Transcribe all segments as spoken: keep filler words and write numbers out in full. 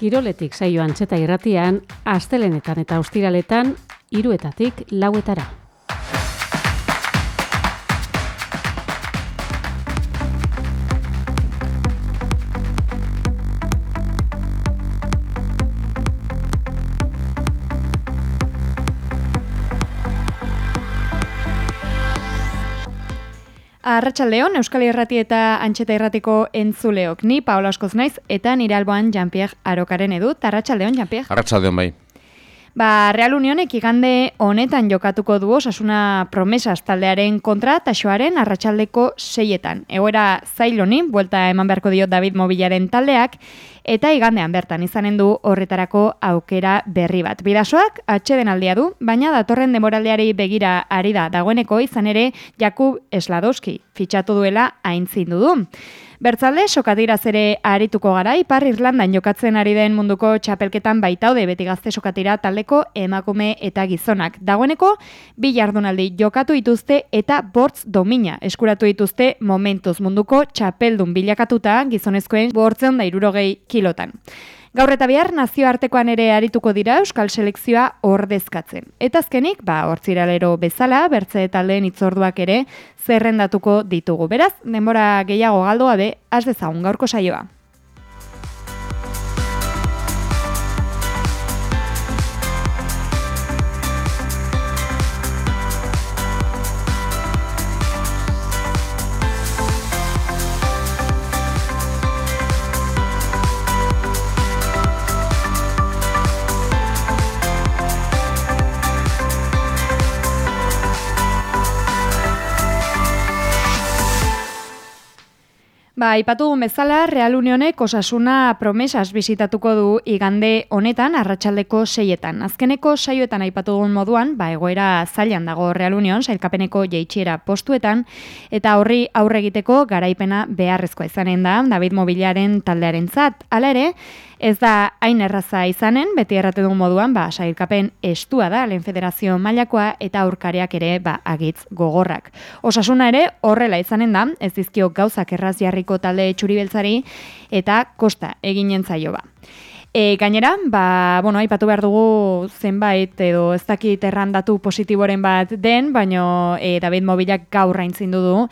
Kiroletik saio Antxeta irratian, astelenetan eta ostiraletan, hiruetatik lauetara. Arratsaldeon, Euskal Irrati eta Antxeta Irratiko entzuleok. Ni Paola Askoz naiz eta nire alboan Jean-Pierre Arokaren edut. Arratsaldeon, Jean-Pierre. Arratsaldeon bai. Ba, Real Unionek igande honetan jokatuko du Osasuna Promesas taldearen kontra Taxoaren arratsaldeko seietan. Egoera zail honi, buelta eman beharko dio David Mobilaren taldeak, eta igandean bertan izanen du horretarako aukera berri bat. Bidasoak atsedenaldia du, baina datorren denboraldiari begira ari da dagoeneko izan ere Jakub Sladowski fitxatu duela aintzindu du. Bertzalde, sokatiraz ere arituko gara, Ipar Irlandan jokatzen ari den munduko txapelketan baitaude beti gazte sokatira taldeko emakume eta gizonak. Dagoeneko, bi jardunaldi jokatu dituzte eta bortz domina eskuratu dituzte momentuz munduko txapeldun bilakatuta gizonezkoen bortzeon da hirurogei kilotan. Gaur eta bihar nazioartekoan ere arituko dira Euskal Selekzioa ordezkatzen. Eta azkenik, ba, hortziralero bezala, bertze taldeen hitzorduak ere zerrendatuko ditugu. Beraz, denbora gehiago galdu gabe, has dezagun gaurko saioa. Ba, ipatu dugun bezala, Real Unionek Osasuna Promesas bisitatuko du igande honetan arratsaldeko seietan. Azkeneko saioetan aipatu dugun moduan, ba, egoera zailan dago Real Union, sailkapeneko jeitsiera postuetan, eta horri aurre egiteko garaipena beharrezkoa izanen da David Mobilaren taldearentzat. Hala ere, ez da hain erraza izanen, beti errate dugun moduan, ba, sailkapen estua da, lehen federazio mailakoa eta aurkariak ere ba, agitz gogorrak. Osasuna ere horrela izanen da, ez dizkio gauzak erraz jarriko talde txuri-beltzari eta kosta eginen zaio ba. E, gainera, ba, bueno, aipatu behar dugu zenbait edo ez dakit errandatu positiboren bat den, baino e, David Mobilak gaur aintzindu du,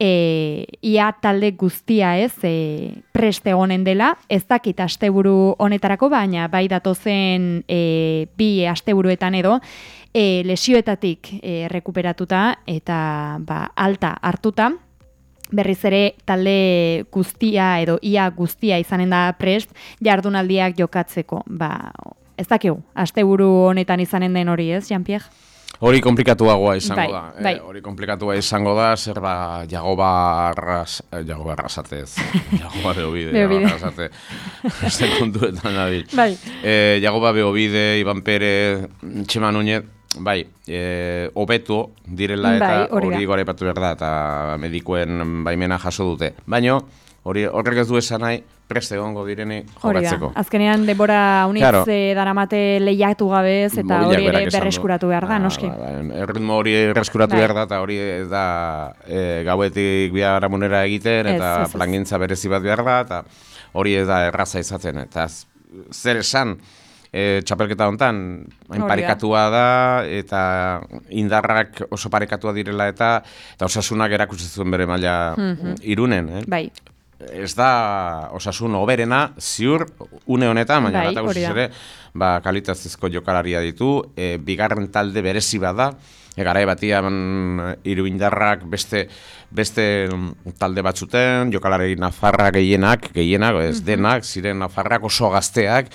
e, ia talde guztia ez e, preste egonen dela, ez dakit asteburu honetarako, baina bai datozen e, bi asteburuetan edo, e, lesioetatik e, rekuperatuta eta ba, alta hartuta, berriz ere talde guztia edo ia guztia izanen da prest jardunaldiak jokatzeko. Ba, ez dakigu, asteburu honetan izanen den hori ez, Jean-Pierre? Hori komplikatuagoa izango bai, da. Bai. Eh, hori komplikatua izango da, zer ba, Jagoba arras, eh, Jagoba arrasatez. Jagoba beobide, Jagoba arrasate. Zer kontuetan nabil. Bai. Eh, Jagoba beobide, Iban Pere, Txema Núñez, bai, e, hobeto direla eta bai, hori goraipatu behar da, eta medikuen baimena jaso dute. Baina, hori horrek ez du esan nahi, preste egongo direni jokatzeko. Azkenean denbora unitz claro. Daramate lehiatu gabez, eta hori ere berreskuratu behar da, noski. Ba, ba, erritmo hori berreskuratu bai. behar da, eta hori da e, gauetik biharamunera egiten, eta ez, ez, ez. plangintza berezi bat behar da, eta hori ez da erraza izaten. Eta zer esan, E, txapelketa honetan, hain parekatua da, eta indarrak oso parekatua direla, eta, eta Osasunak erakutsi zuen bere maila mm-hmm. irunen. Eh? Bai. Ez da Osasun hoberena, ziur, une honetan, baina bai, bat ere, ba, kalitatezko jokalaria ditu, e, bigarren talde berezi bada, e, garai batian hiru indarrak beste, beste talde batzuten, jokalari nafarra gehienak, gehienak, ez mm-hmm. denak, ziren nafarrak oso gazteak,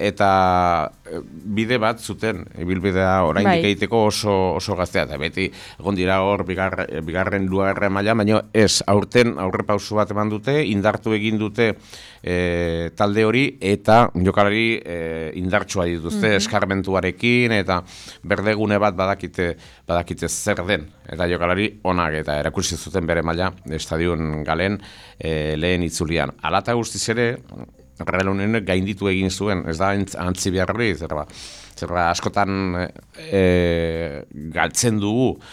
eta bide bat zuten, ibilbidea oraindik bai. egiteko oso, oso gaztea, eta beti egon dira hor bigar, bigarren lugarren maila, baina ez aurten aurre pausu bat eman dute, indartu egin dute e, talde hori, eta jokalari e, indartsua dituzte, mm-hmm. eskarmentuarekin, eta berdegune bat badakite, badakite zer den, eta jokalari onak, eta erakutsi zuten bere maila estadion galen e, lehen itzulian. Alata guztiz ere, Real Unionek gainditu egin zuen, ez da antzi behar hori, zerba, zerba askotan e, galtzen dugu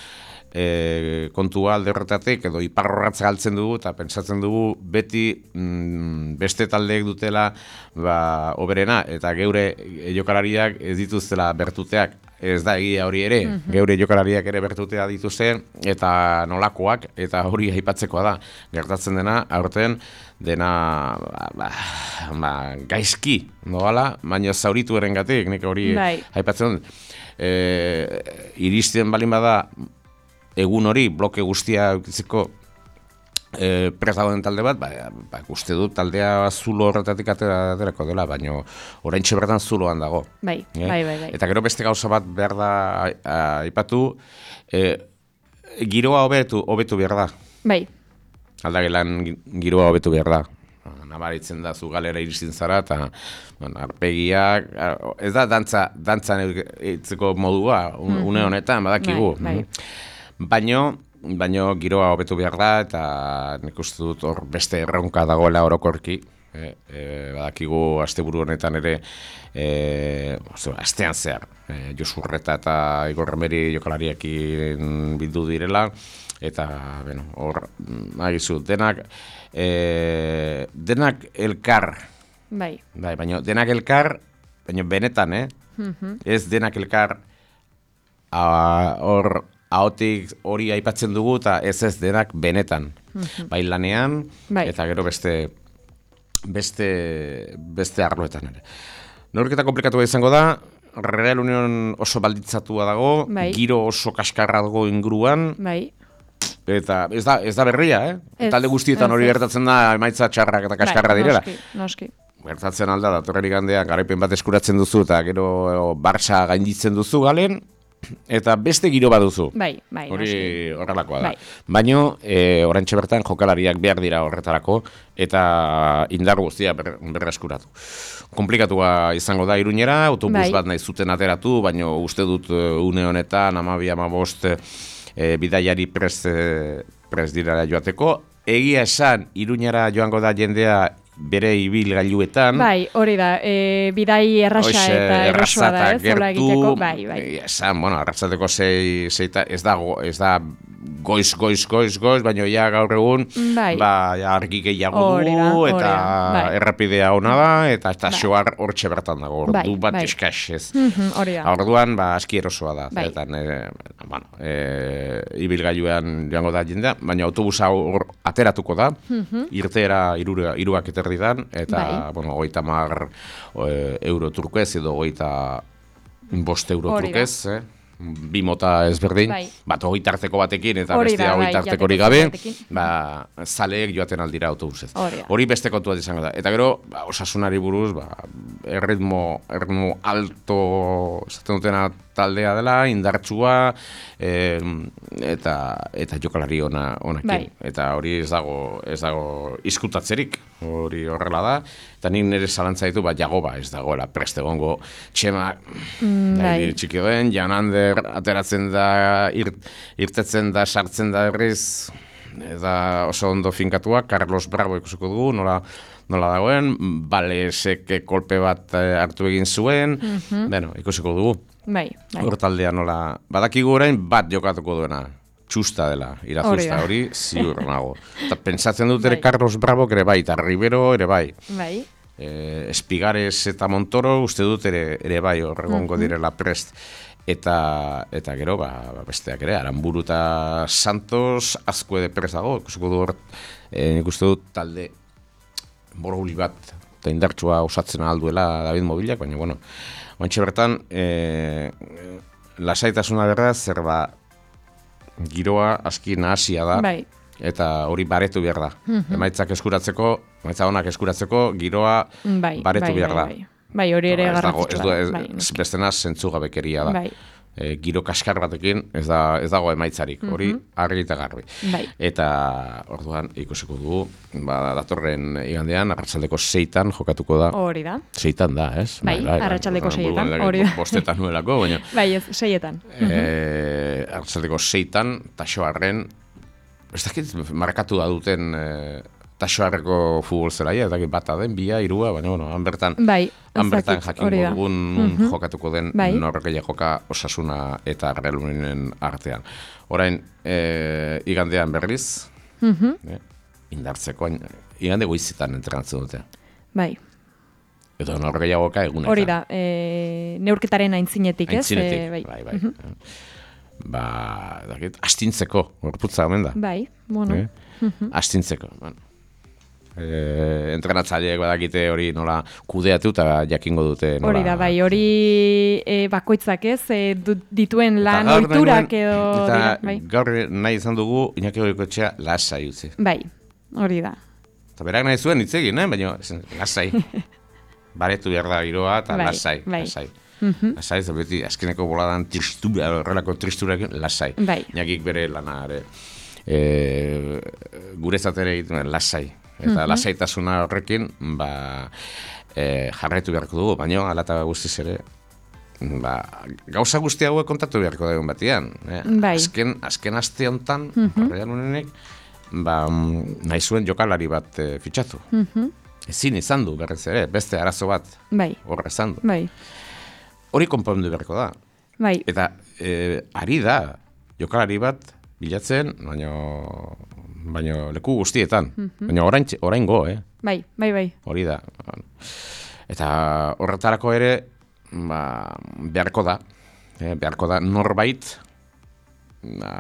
e, kontua alde horretatik, edo iparrorratz galtzen dugu, eta pentsatzen dugu beti mm, beste taldeek dutela ba, oberena, eta geure jokalariak ez dituztela bertuteak. Ez da egia hori ere, mm-hmm. geure jokalariak ere bertutea dituzte, eta nolakoak, eta hori aipatzekoa da. Gertatzen dena, aurten, dena ba, ba, ba, gaizki, noala, baina zauritu erengatik, nik hori bai. Aipatzen dut. E, iristen balin bada, egun hori, bloke guztia eukitzeko, E, prest dagoen talde bat, ba, ba, uste dut taldea zulo horretatik aterako dela, baina oraintxe bertan zuloan dago. Bai, e? bai, bai, bai. Eta gero beste gauza bat behar da aipatu, e, giroa hobetu, hobetu behar da. Bai. Aldagelan giroa hobetu behar da. Nabaritzen da zu galera iristen zara, eta bueno, arpegiak, ez da dantza, dantzan eitzeko modua, mm-hmm. une honetan, badakigu. Bai, bai. Baina, baina giroa hobetu behar da, eta nik uste dut hor beste erronka dagoela orokorki. E, e, badakigu asteburu honetan ere, e, oso, astean zehar, e, Josurreta eta Igor Remeri jokalariakin bildu direla, eta bueno, hor, nagizu, denak, e, denak elkar, bai. Bai, baina denak elkar, baina benetan, eh? Mm-hmm. Ez denak elkar, hor, ahotik hori aipatzen dugu eta ez ez denak benetan. Mm-hmm. Bai lanean bai. Eta gero beste beste beste arloetan ere. Neurketa komplikatu izango da, Real Union oso balditzatua dago, bai. Giro oso kaskarra dago inguruan. Bai. Eta ez da, ez da berria, eh? Ez, talde guztietan hori gertatzen da emaitza txarrak eta kaskarra bai, direla. Noski, noski. Gertatzen alda, datorren igandean garaipen bat eskuratzen duzu eta gero Barça gainditzen duzu galen, eta beste giro baduzu. Bai, bai. Hori horrelakoa da. Bai. Baina, e, oraintxe bertan jokalariak behar dira horretarako, eta indar guztia ber, berreskuratu. Komplikatua izango da Iruñera, autobus bai. Bat nahi zuten ateratu, baina uste dut une honetan, amabi, amabost, e, bidaiari prest, prest dira joateko. Egia esan, Iruñera joango da jendea bere ibil gailuetan. Bai, hori da, e, bidai erraxa Oixe, eta errasua da, ez, zola egiteko, bai, bai. Esan, bueno, arratzateko zei, zeita, ez da, ez da goiz, goiz, goiz, goiz, baina ja gaur egun, bai. Ba, ja argi gehiago du, eta bai. Errapidea hona da, eta estazioar bai. Hortxe bertan dago, ordu bai, bat bai. Eskax, ez. Mm-hmm, hori da. Orduan, ba, aski erosoa da, bai. Eta, e, bueno, e, ibil gailuan joango da jendea, baina autobusa hor ateratuko da, mm-hmm. irteera irura, iruak eterdidan, eta, bai. Bueno, goita mar e, euro turkez, edo goita bost euro turkez, eh? Bi mota ezberdin, bai. Bat hogei tarteko batekin eta bestea hogei tarteko hori gabe, ba, zaleek joaten aldira autobusez. Hori beste kontua izango da. Eta gero, ba, osasunari buruz, ba, erritmo, erritmo alto esaten dutena taldea dela, indartsua, e, eta, eta jokalari ona, onakin. Bai. Eta hori ez dago, ez dago izkutatzerik, hori horrela da. Eta nik nire zalantza ditu, ba, Jagoba ez dagoela preste gongo txema, mm, bai. Txiki den, Jan Ander ateratzen da, ir, irtetzen da, sartzen da erriz, eta oso ondo finkatua, Carlos Bravo ikusiko dugu, nola, nola dagoen, Balesek kolpe bat hartu egin zuen, mm-hmm. Bueno, ikusiko dugu. Bai, bai. Hor taldea nola, badakigu orain bat jokatuko duena, txusta dela, irazusta, hori ziur nago. Eta pentsatzen dut ere bai. Carlos Bravo ere bai, eta Rivero ere bai. Bai. Eh, Espigares eta Montoro uste dut ere, ere bai horregongo mm-hmm. direla prest. Eta, eta gero, ba, besteak ere, Aramburu eta Santos asko ede prest dago, ikusiko du hor, eh, nik uste dut talde borobuli bat, eta indartsua osatzen alduela David Mobilak, baina, bueno, oantxe bertan, e, lasaitasuna berda, zer ba, giroa aski nahasia da, bai. Eta hori baretu behar da. Mm-hmm. Emaitzak eskuratzeko, emaitza honak eskuratzeko, giroa bai, baretu bai, behar da. Bai, bai. bai hori ere garrantzitsua da. Ez, ez, ez, bestena zentzugabekeria da. Bai. E, giro kaskar batekin ez, da, ez dago emaitzarik, hori mm-hmm. argi eta garbi. Bai. Eta orduan ikusiko dugu, ba, datorren igandean, arratsaldeko seitan jokatuko da. Hori da. Seitan da, ez? Bai, bai arratsaldeko seietan, hori da. Bostetan nuelako, baina. Bai, ez, seietan. E, arratsaldeko seitan, taxoarren, ez dakit markatu da duten e, Taxoarreko futbol zelaia, eta bata den, bia, irua, baina, bueno, han bertan, bai, han bertan jakingo dugun nun mm-hmm. jokatuko den bai. norgeia joka Osasuna eta Real Unionen artean. Orain, e, igandean berriz, mm-hmm. e, indartzeko, igande goizetan entrenatzen dute. Bai. Edo norgeia joka egunetan. Hori da, e, neurketaren aintzinetik, ez? Aintzinetik, e, bai, bai, bai. Mm-hmm. Ba, dakit, astintzeko, gorputza omen da. Bai, bueno. Eh? Mm-hmm. Astintzeko, bueno. E, entrenatzaileek badakite hori nola kudeatu eta jakingo dute nola. Hori da, bai, hori e, bakoitzak ez, e, dituen lan ohiturak edo... Eta dira, bai. gaur nahi izan dugu Iñaki Goikoetxea lasai utzi. Bai, hori da. Eta berak nahi zuen hitz egin, eh? Baina lasai. Baretu behar da giroa eta bai, lasai. Bai. Lasai. Mm-hmm. Lasai, eta beti azkeneko boladan tristura, horrelako tristurekin lasai. Bai. Iñakik bere lana ere. E, gurezat ere egiten lasai. Eta mm-hmm. lasaitasuna horrekin, ba, e, jarraitu beharko dugu, baina alata guztiz ere, ba, gauza guzti hauek kontatu beharko da egun batian. Eh? Bai. Azken, azken aste honetan, mm-hmm. horrean unenek, ba, nahi zuen jokalari bat e, fitxatu. Mm-hmm. Ezin izan du berrez ere, beste arazo bat bai. horra izan du. Bai. Hori konpondu beharko da. Bai. Eta e, ari da, jokalari bat bilatzen, baina... baina leku guztietan, mm-hmm. baina orain, orain go, eh? Bai, bai, bai. Hori da. Eta horretarako ere, ba, beharko da, eh, beharko da norbait, ba,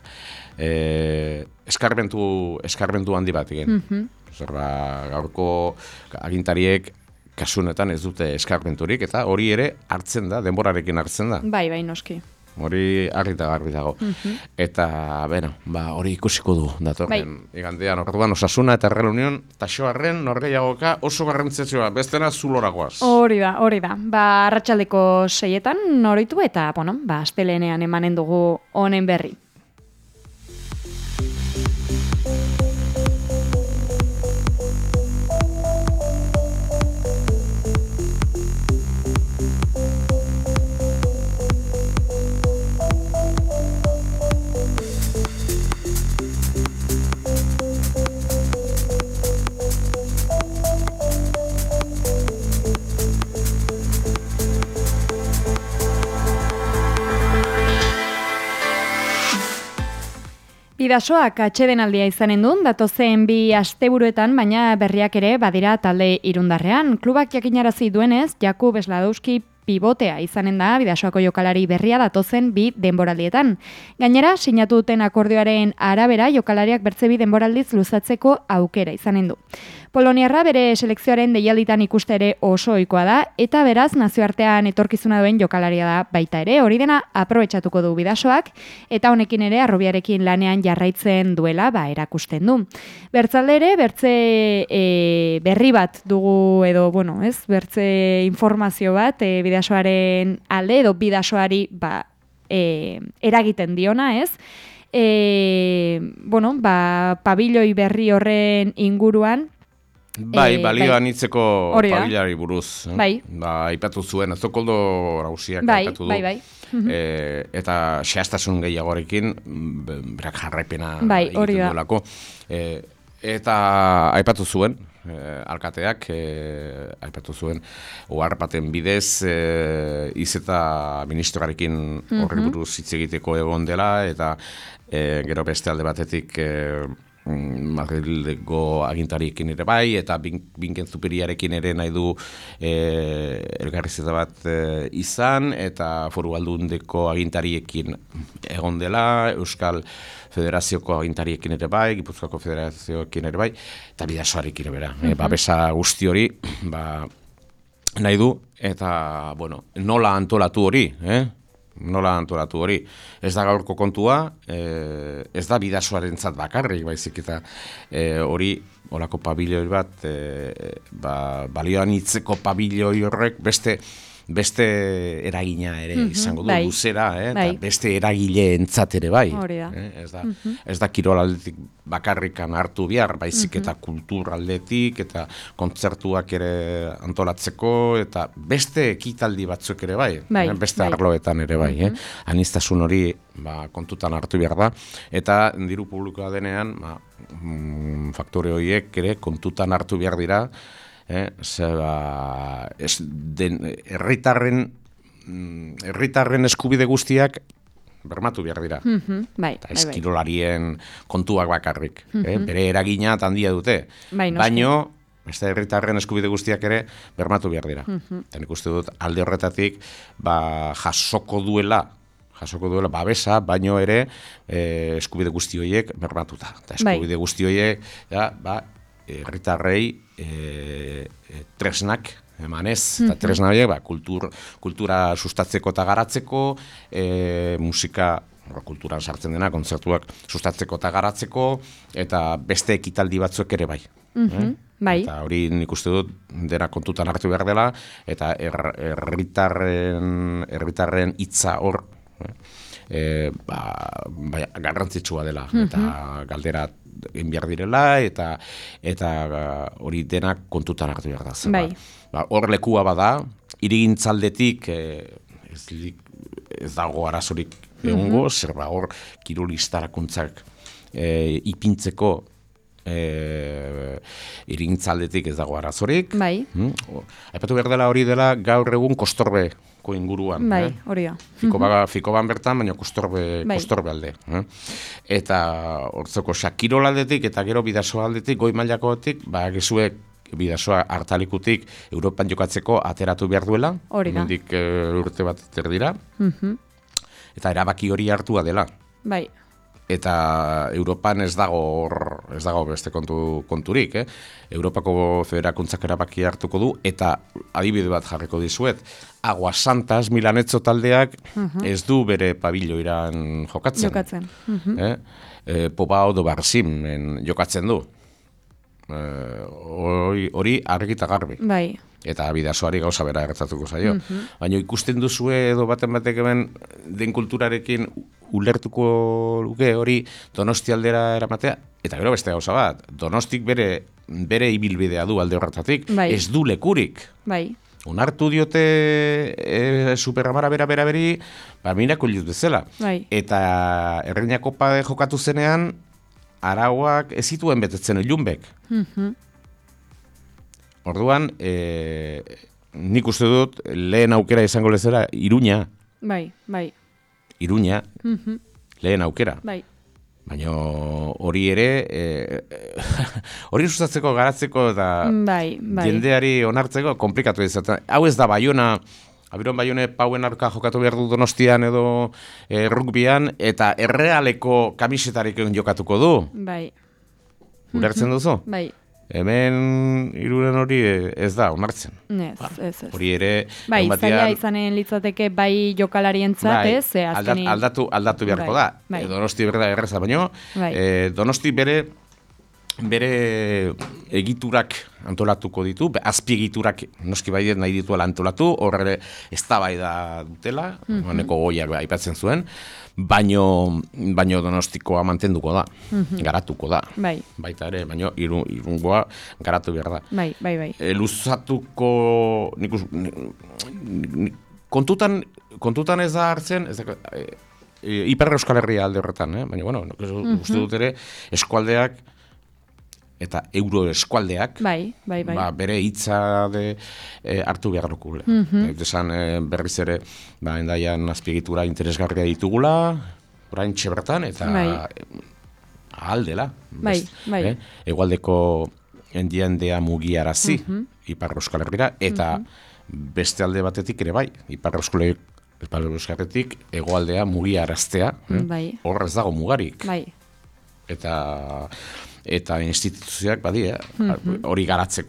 eh, eskarbentu, eskarbentu handi bat egin. Mm-hmm. Zer, ba, gaurko agintariek kasunetan ez dute eskarbenturik, eta hori ere hartzen da, denborarekin hartzen da. Bai, bai, noski. Hori argi eta garbi dago. Mm-hmm. Eta, bueno, ba, hori ikusiko du, datorren. Bai. Igandean, orduan, Osasuna eta Real Union, taxoarren, norgehiagoka oso garrantzitsua, bestena zuloragoaz. Hori da, hori da. Ba, arratsaldeko seietan noritu eta, bueno, ba, astelenean emanen dugu honen berri. Bidasoak atsedenaldia izanen duen, datozen bi asteburuetan, baina berriak ere badira talde irundarrean. Klubak jakinarazi duenez, Jakub Esladowski pivotea izanen da Bidasoako jokalari berria datozen bi denboraldietan. Gainera, sinatu duten akordioaren arabera, jokalariak bertze bi denboraldiz luzatzeko aukera izanen du. Poloniarra bere selekzioaren deialditan ikuste ere oso ohikoa da, eta beraz nazioartean etorkizuna duen jokalaria da baita ere, hori dena aprobetxatuko du Bidasoak, eta honekin ere Arrobiarekin lanean jarraitzen duela ba erakusten du. Bertzalde ere, bertze e, berri bat dugu edo, bueno, ez, bertze informazio bat e, Bidasoaren alde edo Bidasoari ba, e, eragiten diona, ez? E, bueno, ba, pabilloi berri horren inguruan, Bai, E, balioan bai. hitzeko Hori da. pabilari buruz. eh? Bai. Ba, aipatu zuen, Azokoldo Rausiak Bai, aipatu du. bai, bai. Mhm. E, eta xehaztasun gehiagorekin, be- berak jarraipena Bai, hori egiten da. duelako. E, eta aipatu zuen, e, alkateak, e, aipatu zuen, ohar baten bidez, e, izeta ministroarekin horri Mhm. buruz hitz egiteko egon dela, eta e, gero beste alde batetik... E, mm, Madrileko agintariekin ere bai, eta bin, Binken Zupiriarekin ere nahi du e, elgarrizeta bat e, izan, eta Foru Aldundeko agintariekin egon dela, Euskal Federazioko agintariekin ere bai, Gipuzkoako Federazioekin ere bai, eta Bidasoarekin ere bera. E, babesa guzti hori, ba, nahi du, eta, bueno, nola antolatu hori, eh? Nola antolatu hori. Ez da gaurko kontua, e, ez da Bidasoarentzat bakarrik, baizik eta e, hori, olako pabilioi bat, e, ba, balioan hitzeko pabilioi horrek, beste beste eragina ere Mhm, izango du, bai. luzera, eh? Bai. Eta beste eragile entzat ere bai. Hori da. Eh? Ez da, Mhm. ez da kirol aldetik bakarrikan hartu behar, baizik eta kultur aldetik, eta kontzertuak ere antolatzeko, eta beste ekitaldi batzuk ere bai, Bai, eh? beste bai. arloetan ere bai. Eh? Aniztasun hori ba, kontutan hartu behar da, eta diru publikoa denean, ba, mm, faktore horiek ere kontutan hartu behar dira, eh? Zera, ez den, herritarren, mm, herritarren eskubide guztiak bermatu behar dira. Mhm, bai, Eta bai, ez bai. kirolarien kontuak bakarrik. eh? Bere eragina handia dute. Bai, noski. Baino, beste herritarren eskubide guztiak ere bermatu behar dira. Eta nik uste dut alde horretatik ba, jasoko duela, jasoko duela babesa, baino ere eh, eskubide guzti horiek bermatuta. Eta eskubide Bai. guzti horiek, ja, ba, herritarrei eh, eh, tresnak emanez, eta tresna horiek, ba, kultur, kultura sustatzeko eta garatzeko, e, musika, ba, kulturan sartzen dena, kontzertuak sustatzeko eta garatzeko, eta beste ekitaldi batzuk ere bai. Mhm, bai. Eta hori nik uste dut dena kontutan hartu behar dela, eta her- herritarren herritarren hitza hor, eh, e, ba, bai, garrantzitsua dela, eta galdera egin behar direla, eta eta hori denak kontutan hartu behar da. Zer, Bai. ba, hor lekua bada, hirigintzaldetik e, ez, li- ez dago arazorik egongo, zer ba hor kirolistarakuntzak e, ipintzeko e, hirigintzaldetik ez dago arazorik. Bai. Mm? O, Aipatu behar dela hori dela gaur egun kostorbeko inguruan. Bai, eh? hori da. Fikoba, Fikoban bertan, baina kostorbe, Bai. kostorbe alde. Eh? Eta hortzeko Sakirol aldetik eta gero Bidasoa aldetik, goi mailakotik, ba, gezuek Bidasoa hartalikutik Europan jokatzeko ateratu behar duela. Hori da. Hemendik, eh, urte bat erdira. Mhm, Eta erabaki hori hartua dela. bai. Eta Europan ez dago hor, ez dago beste kontu, konturik, eh? Europako federakuntzak erabaki hartuko du, eta adibide bat jarriko dizuet, Aguas Santas, Milanetzo taldeak ez du bere pabiloiran jokatzen. Jokatzen. Mhm. Eh? E, Popao do Barsimen jokatzen du. Eh, hori, hori argi eta garbi. Bai. Eta Bidasoari gauza bera gertatuko zaio. Baina ikusten duzue edo baten batek hemen den kulturarekin ulertuko luke hori Donosti aldera eramatea. Eta gero beste gauza bat, Donostik bere, bere ibilbidea du alde horretatik, Bai. ez du lekurik. Bai. Onartu diote e, Superamara bera bera beri, ba mirakuliz bezala. Bai. Eta Erreina Kopa jokatu zenean, arauak ez zituen betetzen ilunbek. Mhm. Orduan, e, nik uste dut lehen aukera izango lezera Iruña, Bai, bai. Iruña, Mhm, lehen aukera. bai. Baina hori ere, e, hori sustatzeko, garatzeko eta Bai, bai. jendeari onartzeko komplikatu izaten. Hau ez da Baiona, Abiron Baione pauen aurka jokatu behar du Donostian edo e, rugbyan, eta errealeko kamisetarik jokatuko du. Bai, Ulertzen duzu? bai. Hemen Irunen hori ez da, onartzen. Ez, ez, ez. Hori ere, Bai, egun batean- zaila izanen litzateke bai jokalarientzat, Bai, ez? Ze aldat- azkenin... aldatu, aldatu beharko Bai, da. bai. E, Donosti berda erreza, baino, Bai. e, Donosti bere bere egiturak antolatuko ditu, be- azpiegiturak noski bai nahi dituela antolatu, horre eztabaida dutela, Mhm. honeko goiak aipatzen zuen, baino, baino Donostikoa mantenduko da, garatuko da. Bai, Baita ere, baino iru, irungoa garatu behar da. bai, bai, bai. E, luzatuko nik us- ni- ni- kontutan kontutan ez da hartzen ez da, e, e, Ipar Euskal Herria alde horretan, eh? Baina bueno, nik uste dut ere eskualdeak eta euro eskualdeak Bai, bai, bai. ba, bere hitza de e, hartu behar dukule. Mm Esan e, berriz ere ba, endaian azpiegitura interesgarria ditugula, orain bertan eta Bai. aldela. Bai, bai. Eh? Egualdeko endiendea mugiarazi Ipar Euskal Herrira, eta beste alde batetik ere bai, Ipar Euskal Ipar Euskal Herritik hegoaldea mugiaraztea, eh? Bai. Hor ez dago mugarik. Bai, Eta eta instituzioak badi, eh? hori garatzeko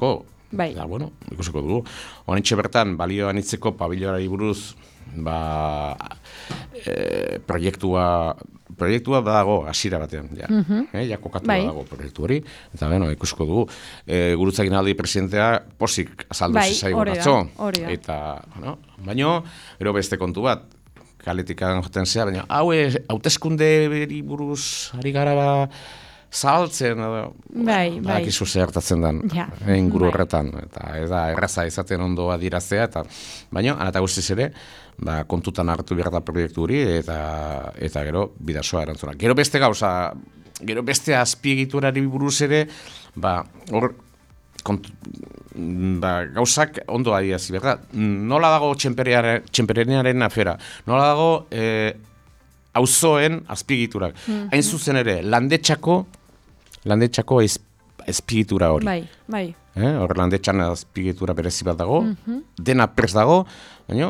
Bai. Da, bueno, ikusiko dugu. Honetxe bertan, balio anitzeko pabilorari buruz, ba, e, proiektua, proiektua dago hasiera batean, ja. Uh-huh. eh, ja kokatu bai. dago proiektu hori, eta bueno, ikusiko dugu. E, Gurutzakin aldi presidentea posik azaldu bai, zizaigu atzo. Eta, bueno, baino, gero beste kontu bat, kaletikan joten zea, baina, hau, hauteskunde beri buruz ari gara ba, zahaltzen, bai, bai. Akizu zehartatzen den, ja, inguru bai. horretan, eta ez da, erraza izaten ondo adiraztea, eta, baina, anata guztiz ere, ba, kontutan hartu behar da proiektu hori, eta, eta gero, bidazoa erantzuna. Gero beste gauza, gero beste azpiegiturari buruz ere, ba, hor, kontu, ba, gauzak ondo adiazi behar da. Nola dago txenperenearen afera? Nola dago, eh, auzoen azpiegiturak. Mm-hmm. Hain zuzen ere, landetxako, landetxako azpiegitura hori. Bai, bai. Eh? Hor landetxan azpiegitura berezi bat dago, mm-hmm. dena prest dago, baina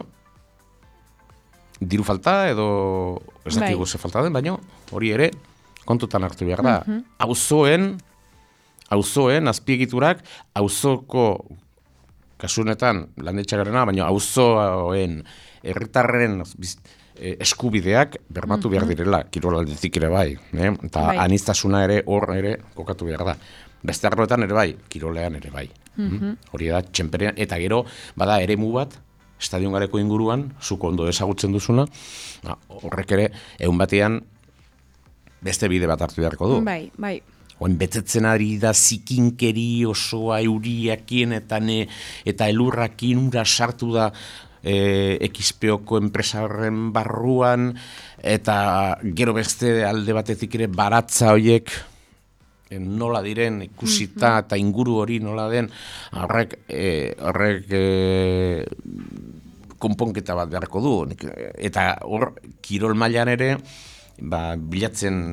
diru falta edo ez dakigu ze falta den, baina hori ere kontutan hartu behar da. Mm-hmm. Auzoen, auzoen azpiegiturak, auzoko kasunetan landetxagarena, baina auzoen herritarren eskubideak bermatu behar direla, kirolaldetik ere bai, eh? Eta bai. Aniztasuna ere hor ere kokatu behar da. Beste arloetan ere bai, kirolean ere bai. Mm-hmm. Hori da, txenperean, eta gero, bada eremu bat, estadion gareko inguruan, zuko ondo ezagutzen duzuna, horrek ere, egun batean, beste bide bat hartu beharko du. Bai, bai. Oen betetzen ari da zikinkeri osoa euriakien eta, ne, eta elurrakin ura sartu da E, Ekizpeoko enpresaren barruan, eta gero beste alde batetik ere baratza horiek e, nola diren ikusita mm-hmm. eta inguru hori nola den, horrek e, horrek e, konponketa bat beharko du, eta hor kirol mailan ere ba, bilatzen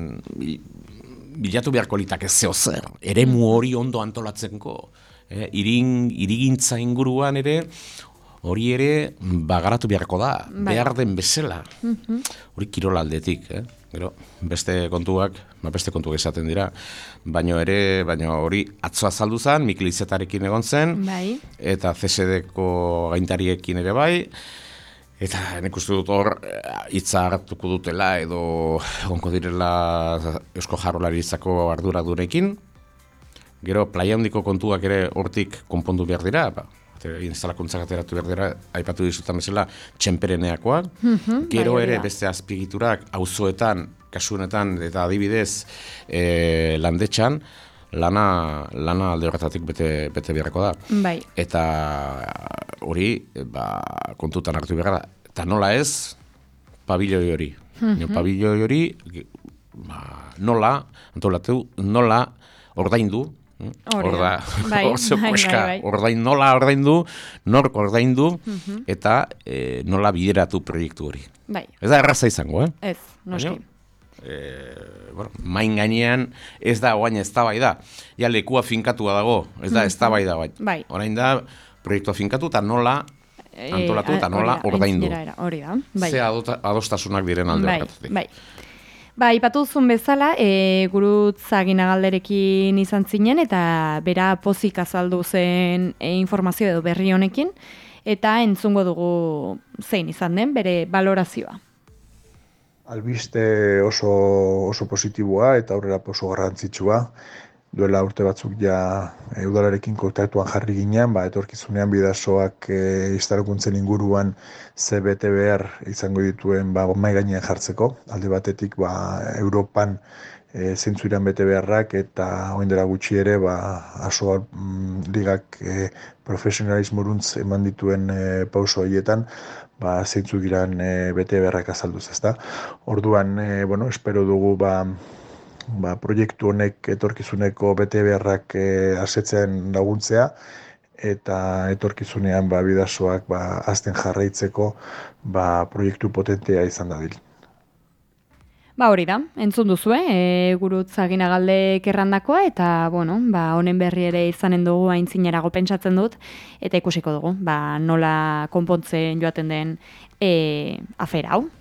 bilatu beharko litake zeo zer, eremu hori ondo antolatzenko, e, irin, irigintza inguruan ere hori ere bagaratu beharko da, bai. Behar den bezala. Mm-hmm. Hori kirola aldetik, eh? Gero, beste kontuak, ba beste kontuak esaten dira, baino ere, baino hori atzo azaldu zen, Mikel Izetarekin egon zen, bai. Eta C S D-ko gaintariekin ere bai, eta nik uste dut hor hitza hartuko dutela edo egonko direla Eusko Jaurlaritzako arduradunekin. Gero, playa handiko kontuak ere hortik konpondu behar dira, ba. Instalakuntzak ateratu behar dira, aipatu dizutan bezala, txenpereneakoa. Mm-hmm, Gero bai, ere da. Beste azpiegiturak, auzoetan, kasunetan, eta adibidez, e, landetxan, lana, lana alde horretatik bete, bete beharreko da. Bai. Eta hori, ba, kontutan hartu behar da. Eta nola ez, pabilloi hori. Mm-hmm. Pabilloi hori, ba, nola, antolatu, nola ordaindu, Orda, bai, orzo bai, koska, bai, bai. ordain, nola ordaindu, nork ordaindu, uh-huh. eta e, nola bideratu proiektu hori. Bai. Ez da erraza izango, eh? Ez, noski. E, bueno, main gainean ez da oain ez da bai da. Ja, lekua finkatua dago, ez da ez da bai da bai. Bai. Orain da, proiektua finkatu eta nola antolatu eta nola e, ordaindu. Hori da, bai. Ze adostasunak diren alde bai, horretatik. Bai, Ba, ipatu zuen bezala, e, Gurutza Aginagalderekin izan zinen, eta bera pozik azaldu zen e, informazio edo berri honekin, eta entzungo dugu zein izan den, bere balorazioa. Albiste oso, oso positiboa eta aurrera oso garrantzitsua. Duela urte batzuk ja e, udalarekin kontaktuan jarri ginen, ba, etorkizunean bidasoak e, instalakuntzen inguruan ze bete behar izango dituen ba, mai gainean jartzeko. Alde batetik ba, Europan e, zeintzuiran bete beharrak eta orain dela gutxi ere ba, aso mm, ligak e, profesionalismoruntz eman dituen e, pauso horietan ba, zeintzuk diran e, bete beharrak azalduz, ezta. Orduan, e, bueno, espero dugu ba, Ba, proiektu honek etorkizuneko bete beharrak e, asetzen laguntzea eta etorkizunean ba, bidasoak ba, azten jarraitzeko ba, proiektu potentea izan dadil. Ba hori da, entzun duzu, e, Gurutza Aginagaldek errandakoa eta bueno, ba, honen berri ere izanen dugu aintzinerago pentsatzen dut eta ikusiko dugu ba, nola konpontzen joaten den e, afera hau.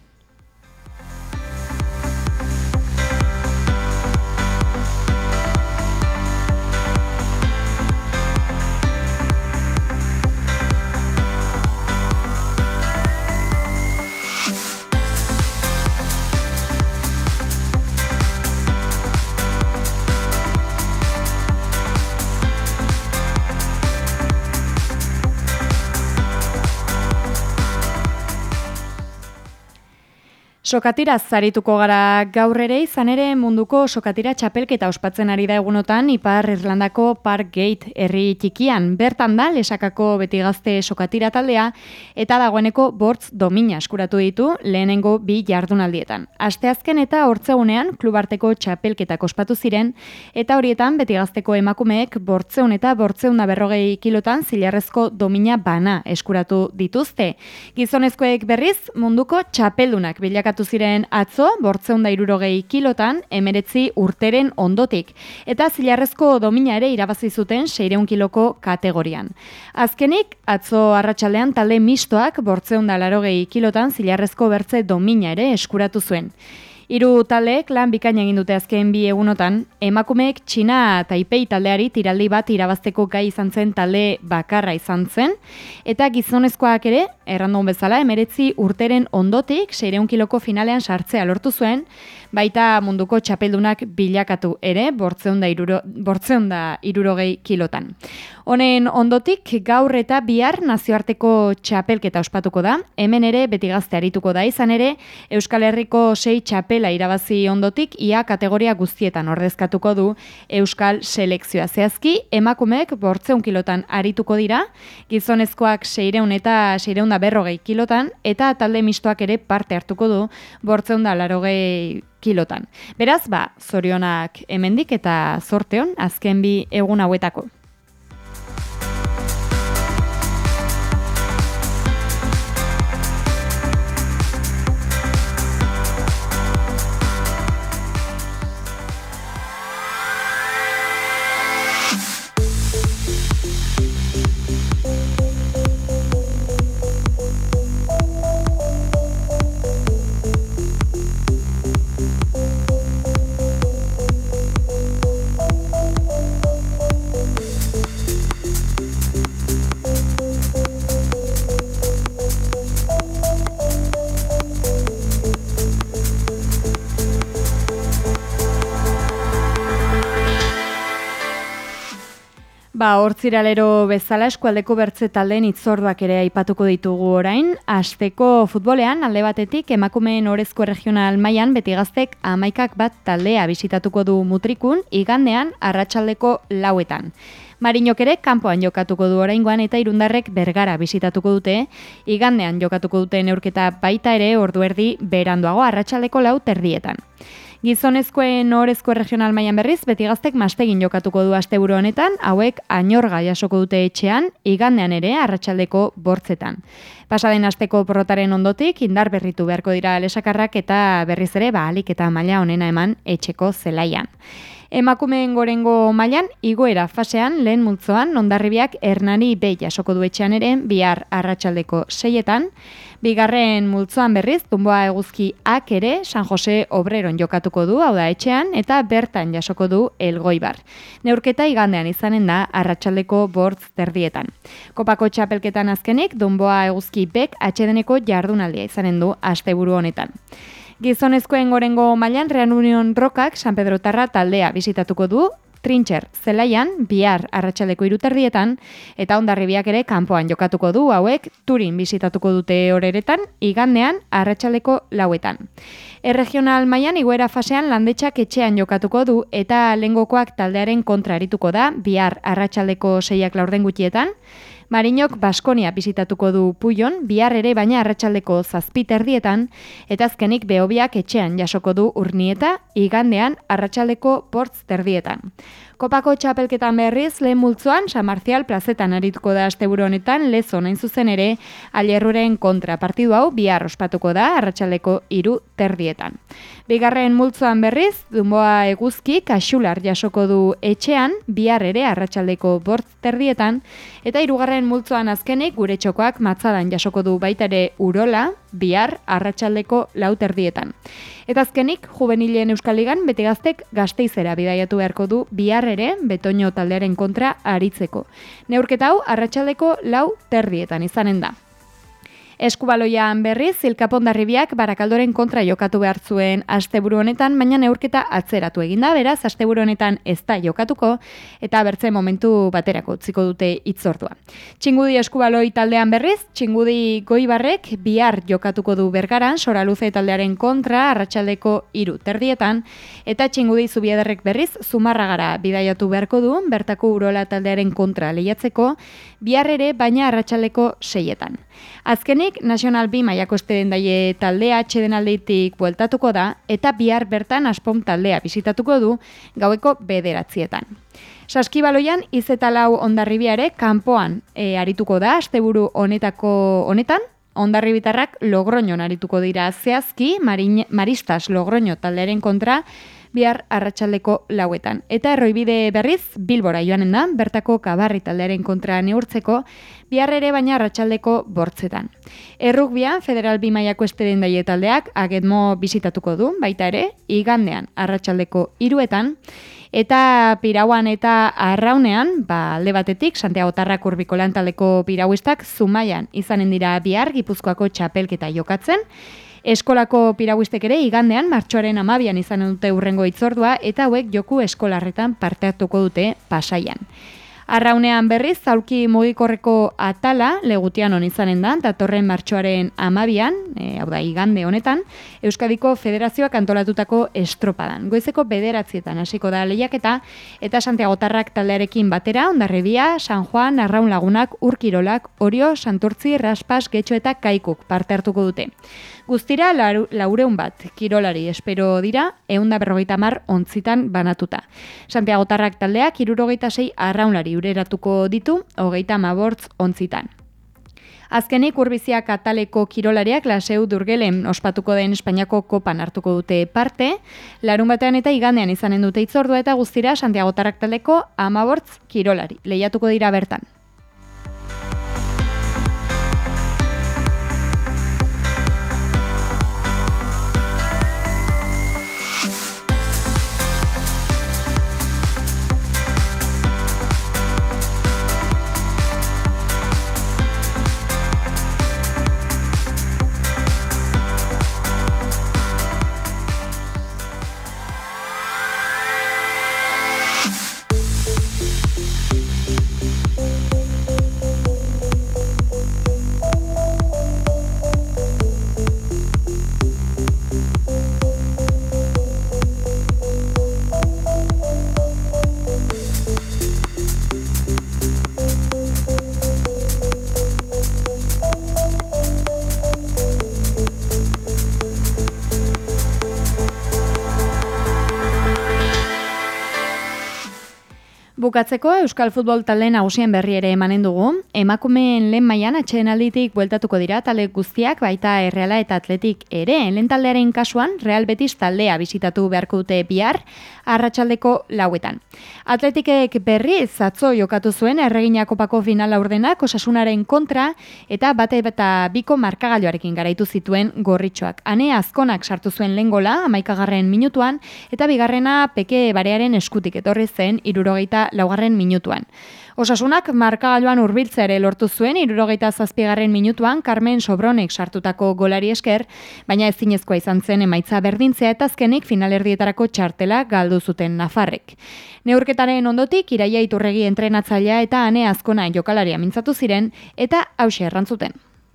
Sokatira zarituko gara gaur ere, izan ere munduko sokatira txapelketa ospatzen ari da egunotan Ipar Irlandako Park Gate herri txikian. Bertan da Lesakako beti gazte sokatira taldea eta dagoeneko bortz domina eskuratu ditu lehenengo bi jardunaldietan. Asteazken eta hortzegunean klubarteko txapelketak ospatu ziren eta horietan beti gazteko emakumeek bortzeun eta bortzeun da berrogei kilotan zilarrezko domina bana eskuratu dituzte. Gizonezkoek berriz munduko txapeldunak bilakatu ziren atzo, bortzeun da hirurogei kilotan, emeretzi urteren ondotik, eta zilarrezko domina ere irabazi zuten seiehun kiloko kategorian. Azkenik, atzo arratsaldean talde mistoak bortzeun da laurogei kilotan zilarrezko bertze domina ere eskuratu zuen. Hiru taldeek lan bikaina egin dute azken bi egunotan, emakumeek Txina Taipei taldeari tiraldi bat irabazteko gai izan zen talde bakarra izan zen, eta gizonezkoak ere, errandun bezala, emeretzi urteren ondotik, seiehun kiloko finalean sartzea lortu zuen, baita munduko txapeldunak bilakatu ere, bortzeun da iruro, bortzeun da hirurogei kilotan. Honen ondotik, gaur eta bihar nazioarteko txapelketa ospatuko da, hemen ere beti gazte arituko da, izan ere, Euskal Herriko sei txapela irabazi ondotik, ia kategoria guztietan ordezkatuko du Euskal selekzioa. Zehazki, emakumeek bortzeun kilotan arituko dira, gizonezkoak seiehun eta seiehun da berrogei kilotan, eta talde mistoak ere parte hartuko du bortzeun da laurogei kilotan. Beraz, ba, zorionak hemendik eta zorteon azken bi egun hauetako. Ba, hortziralero bezala eskualdeko bertze taldeen hitzorduak ere aipatuko ditugu orain. Asteko futbolean alde batetik emakumeen orezko regional mailan beti gaztek hamaikak bat taldea bisitatuko du Mutrikun, igandean arratsaldeko lauetan. Marinok ere kanpoan jokatuko du oraingoan eta Irundarrek Bergara bisitatuko dute, igandean jokatuko dute neurketa baita ere ordu erdi beranduago arratsaldeko lau terdietan. Gizonezkoen orezko regional mailan berriz, beti gaztek Mastegin jokatuko du asteburu honetan, hauek Añorga jasoko dute etxean, igandean ere arratsaldeko bortzetan. Pasaden asteko porrotaren ondotik, indar berritu beharko dira lesakarrak eta berriz ere ahalik eta maila onena eman etxeko zelaian. Emakumeen gorengo mailan igoera fasean lehen multzoan Hondarribiak Hernani B jasoko du etxean ere bihar arratsaldeko seietan, bigarren multzoan berriz Dunboa Eguzki Ak ere San Jose Obreron jokatuko du, hau da etxean, eta bertan jasoko du Elgoibar. Neurketa igandean izanen da arratsaldeko bortz terdietan. Kopako txapelketan azkenik Dunboa Eguzki Bek atsedeneko jardunaldia izanen du asteburu honetan. Gizonezkoen gorengo mailan Real Union Rokak San Pedrotarra taldea bisitatuko du, Trintxer zelaian bihar arratsaldeko hiru terdietan eta Hondarribiak ere kanpoan jokatuko du, hauek Turin bisitatuko dute horeretan, igandean arratsaldeko lauetan. Erregional mailan igoera fasean Landetxak etxean jokatuko du eta lehengokoak taldearen kontra arituko da bihar arratsaldeko seiak laurden gutxietan. Marinok Baskonia bisitatuko du Puion, bihar ere baina arratsaldeko zazpi terdietan, eta azkenik Behobiak etxean jasoko du Urnieta, igandean arratsaldeko bortz terdietan. Kopako txapelketan berriz, lehen multzoan San Marcial plazetan arituko da asteburu honetan, Lezo nain zuzen ere, Alerruren kontra partidu hau bihar ospatuko da arratsaldeko hiru terdietan. Bigarren multzoan berriz, Dunboa Eguzki Kaxular jasoko du etxean, bihar ere arratsaldeko bortz terdietan, eta hirugarren multzoan azkenik gure txokoak Matzadan jasoko du baita ere Urola, bihar arratsaldeko lau terdietan. Eta azkenik, juvenilen Euskal Ligan beti gaztek Gasteizera bidaiatu beharko du bihar ere Betoño taldearen kontra aritzeko. Neurketa hau arratsaldeko lau terdietan izanen da. Eskubaloian berriz, Zilkapondarribiak Barakaldoren kontra jokatu behar zuen asteburu honetan, baina neurketa atzeratu eginda, beraz, asteburu honetan ez da jokatuko, eta bertze momentu baterako utziko dute itzordua. Txingudi Eskubaloi taldean berriz, Txingudi Goibarrek bihar jokatuko du Bergaran, Soraluze taldearen kontra, arratsaldeko hiru terdietan, eta Txingudi Zubiederrek berriz, Zumarragara bidaiatu beharko du, bertako Urola taldearen kontra lehiatzeko, bihar ere, baina arratsaldeko seietan. Azkenik, Nacional B mailako espediendaie taldea atsedenalditik bueltatuko da, eta bihar bertan Aspom taldea bisitatuko du gaueko bederatzietan. Saskibaloian, Izetalau Hondarribiare kanpoan e, arituko da, asteburu honetako honetan, Hondarribitarrak Logroñon arituko dira zehazki, Marin, Maristas Logroño taldearen kontra, bihar arratsaldeko lauetan. Eta erroibide berriz, Bilbora joanen da, bertako Kabarri taldearen kontra neurtzeko, bihar ere baina arratsaldeko bortzetan. Errugbian, Federal B mailako espediendaie taldeak Agedmo bisitatuko du, baita ere, igandean arratsaldeko hiruetan, eta Pirauan eta Arraunean, ba, alde batetik, Santiagotarrak Urbiko lantaldeko pirauistak Zumaian izanen dira bihar Gipuzkoako txapelketa jokatzen, Eskolako pirauistek ere igandean martxoaren hamabian izan dute hurrengo itzordua eta hauek joku eskolarretan parte hartuko dute Pasaian. Arraunean berriz, aulki mugikorreko atala Legutianon izanen da, datorren martxoaren hamabian, e, hau da igande honetan, Euskadiko Federazioak antolatutako estropadan. Goizeko bederatzietan hasiko da lehiaketa eta Santiagotarrak taldearekin batera, Hondarribia, San Juan, Arraun Lagunak, Urkirolak, Orio, Santurtzi, Raspas, Getxo eta Kaikuk parte hartuko dute. Guztira, laureun bat kirolari espero dira, ehun eta berrogeita hamar ontzitan banatuta. Santiagotarrak taldeak hirurogeita sei arraunlari ureratuko ditu, hogeita hamabortz ontzitan. Azkenik urbiziak ataleko kirolariak Laseu Durgelen ospatuko den Espainiako kopan hartuko dute parte, larun batean eta igandean izanen dute itzordua eta guztira Santiagotarrak taldeko hamabortz kirolari lehiatuko dira bertan. Bukatzeko Euskal Futbol talde nagusien berri ere emanen dugu. Emakumeen lehen mailan atsedenalditik bueltatuko dira talde guztiak, baita Erreala eta Atletik ere. Lehen taldearen kasuan Real Betis taldea bisitatu beharko dute bihar arratsaldeko lauetan. Atletikek berriz atzo jokatu zuen Erregina Kopako final laurdenak Osasunaren kontra eta bate eta biko markagailuarekin garaitu zituen gorritxoak. Ane Azkonak sartu zuen lehen gola hamaikagarren minutuan eta bigarrena Peke Barearen eskutik etorri zen hirurogeita laugarren minutuan. Osasunak markagailuan hurbiltzea ere lortu zuen hirurogeita zazpigarren minutuan Carmen Sobronek sartutako golari esker, baina ezinezkoa izan zen emaitza berdintzea eta azkenik finalerdietarako txartela galdu zuten nafarrek. Neurketaren ondotik Iraia Iturregi entrenatzailea eta Ane Azkona jokalaria mintzatu ziren eta hauxe errantzuten.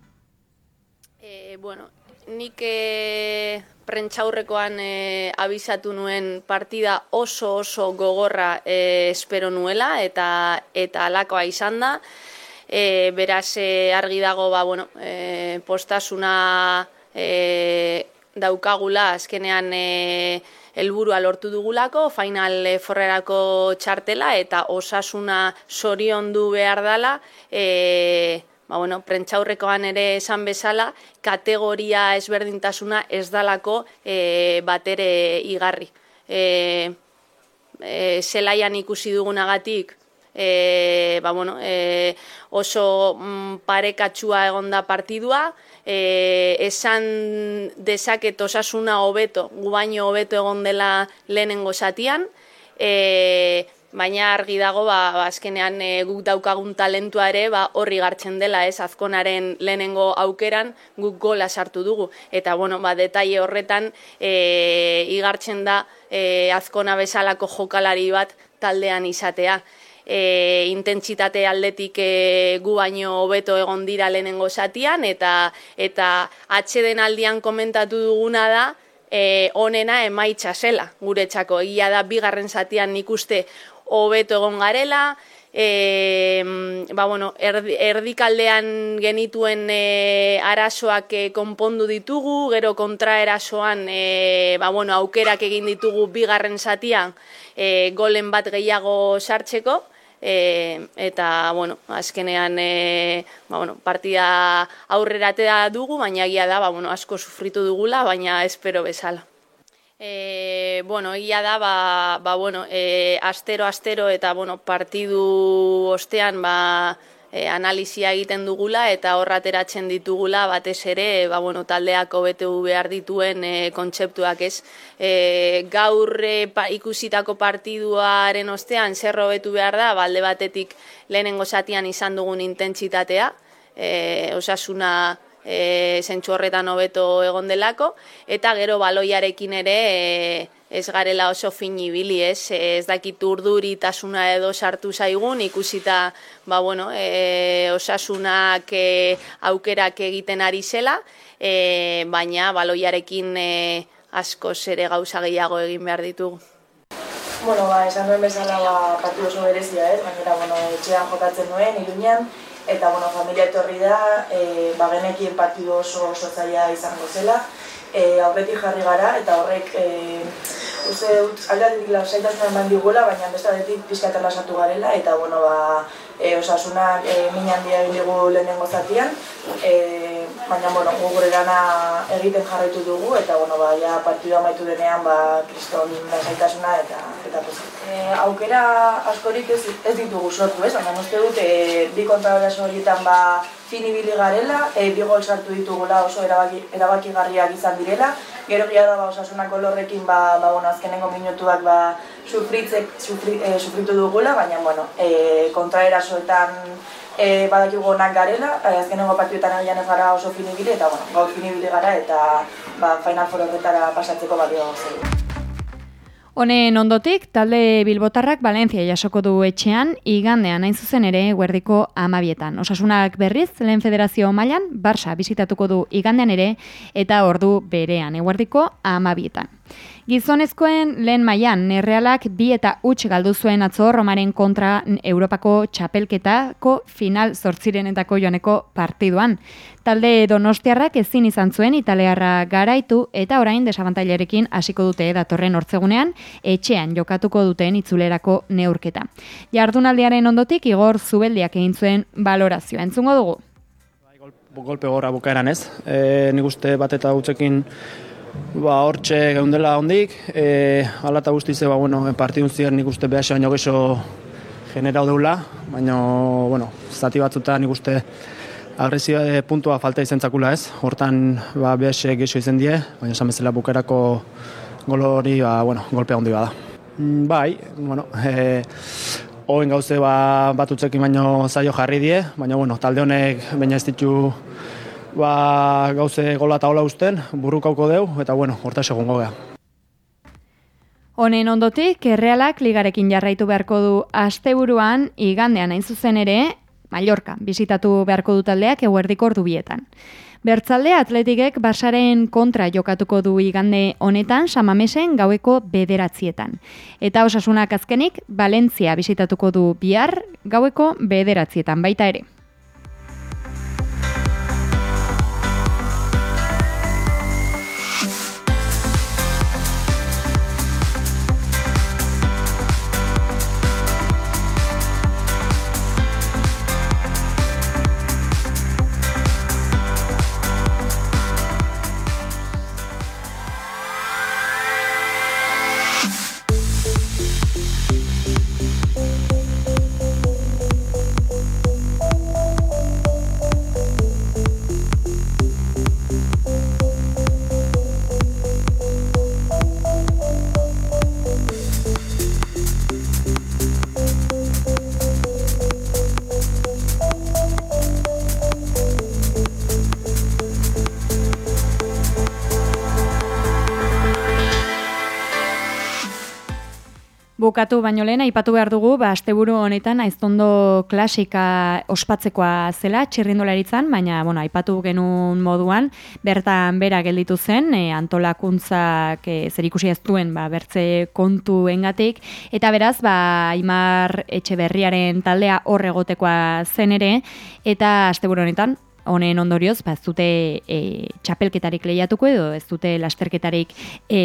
E, bueno, nik e, prentxaurrekoan e, abisatu nuen partida oso oso gogorra e, espero nuela eta eta alakoa izan da. E, beraz e, argi dago ba, bueno, e, postasuna e, daukagula azkenean e, helburua lortu dugulako, final e, forrerako txartela eta Osasuna zoriondu behar dela, e, ba, bueno, prentxaurrekoan ere esan bezala, kategoria ezberdintasuna ez dalako e, batere igarri. E, e, zelaian ikusi dugunagatik, e, ba, bueno, e, oso mm, parekatsua egon da partidua, e, esan dezaket Osasuna hobeto, gu baino hobeto egon dela lehenengo zatian, e, baina argi dago ba, azkenean e, guk daukagun talentua ere ba, horri gartzen dela, ez, Azkonaren lehenengo aukeran guk gola sartu dugu. Eta, bueno, ba, detaile horretan e, igartzen da e, Azkona bezalako jokalari bat taldean izatea. E, intentsitate aldetik e, gu baino hobeto egon dira lehenengo zatian, eta, eta atxeden aldian komentatu duguna da, E, onena emaitza zela guretzako. Egia da bigarren zatian nik uste hobeto egon garela, e, ba, bueno, erdi, erdikaldean genituen e, arazoak e, konpondu ditugu, gero kontraerasoan e, ba, bueno, aukerak egin ditugu bigarren zatian e, golen bat gehiago sartzeko, E, eta, bueno, azkenean e, ba, bueno, partida aurreratea dugu, baina egia da, ba, bueno, asko sufritu dugula, baina espero bezala. E, bueno, egia da, ba, ba, bueno, e, astero, astero, eta, bueno, partidu ostean, ba, e, analizia egiten dugula, eta horrateratzen ditugula, batez ere, ba, bueno, taldeak hobetu behar dituen e, kontzeptuak, ez. E, gaur e, pa, ikusitako partiduaren ostean zer hobetu behar da, balde batetik lehenengo zatian izan dugun intentsitatea, e, Osasuna e, zentsu horretan hobeto egon delako, eta gero baloiarekin ere e, ez garela oso fin ibili, ez, ez dakit urduritasuna edo sartu zaigun, ikusita, ba, bueno, e, Osasunak e, aukerak egiten ari zela, e, baina baloiarekin e, askoz ere gauza gehiago egin behar ditugu. Bueno, ba, esan duen bezala ba, partidu oso berezia, ez, baina, bueno, etxean jokatzen duen, Iruñan, eta, bueno, familia etorri da, e, ba, genekin partidu oso oso zaila izango zela, e, aurretik jarri gara, eta horrek, e, uste dut, aldatik lasaitasunan eman digula, baina beste aldetik pixka lasatu garela, eta, bueno, ba, e, Osasunak e, min handia egin dugu lehenengo zatian, e, baina, bueno, gure lana egiten jarraitu dugu, eta, bueno, ba, ja partidua amaitu denean, ba, kriston lasaitasuna eta eta e, aukera askorik ez, ez ditugu sortu, ez? Baina, uste dut, e, bi kontraeraso horietan, ba, fin ibili garela, e, bi gol sartu ditugula oso erabaki, erabakigarriak izan direla, gero gira da, ba, Osasunako lorrekin, ba, ba, bueno, azkenengo minutuak, ba, sufritzek, sufri, e, sufritu dugula, baina, bueno, e, kontraerasoetan e, badakigu onak garela, e, azkenengo partiduetan egian ez gara oso fin ibili, eta, bueno, gaur fin ibili gara, eta, ba, Final Four horretara pasatzeko balio zer. Honen ondotik, talde bilbotarrak Valentzia jasoko du etxean, igandean hain zuzen ere eguerdiko amabietan. Osasunak berriz, lehen federazio mailan, Barça bisitatuko du igandean ere, eta ordu berean eguerdiko amabietan. Gizonezkoen lehen mailan Errealak bi eta huts galdu zuen atzo Romaren kontra Europako txapelketako final zortzirenetako joaneko partiduan. Talde donostiarrak ezin izan zuen italiarra garaitu eta orain desabantailerekin hasiko dute datorren hortzegunean etxean jokatuko duten itzulerako neurketa. Jardunaldiaren ondotik Igor Zubeldiak egin zuen balorazioa. Entzungo dugu. Golpe gorra bukaeran ez. E, nik uste bat eta hutsekin ba, hortxe geundela hondik, e, ala eta guztize, ba, bueno, partidun ziren nik uste behase baino gexo generau deula, baina, bueno, zati batzuta nik uste agresioa e, puntua falta izan zakula ez, hortan ba, behase gexo izan die, baina esan bezala bukerako gol hori, ba, bueno, golpea hondi bada. Mm, bai, bueno, e, hoen gauze ba, bat utzekin baino zaio jarri die, baina, bueno, talde honek baina ez ditu ba, gauze gola eta hola usten, burrukauko deu, eta bueno, horta segungo gea. Honen ondotik, Errealak ligarekin jarraitu beharko du asteburuan, igandean hain zuzen ere, Mallorca, bisitatu beharko du taldeak eguerdiko ordubietan. Bertzalde Atletikek Barsaren kontra jokatuko du igande honetan Samamesen gaueko bederatzietan. Eta Osasunak azkenik, Valentzia bisitatuko du bihar gaueko bederatzietan baita ere. Bukatu baino lehen, aipatu behar dugu, ba, asteburu honetan aiztondo klasika ospatzekoa zela, txirrindularitzan, baina, bueno, aipatu genuen moduan, bertan bera gelditu zen, e, antolakuntzak e, zer ikusi ez duen, ba, bertze kontu engatik, eta beraz, ba, Aimar Etxeberriaren taldea hor egotekoa zen ere, eta asteburu honetan, honen ondorioz, ba, ez dute e, txapelketarik lehiatuko edo ez dute lasterketarik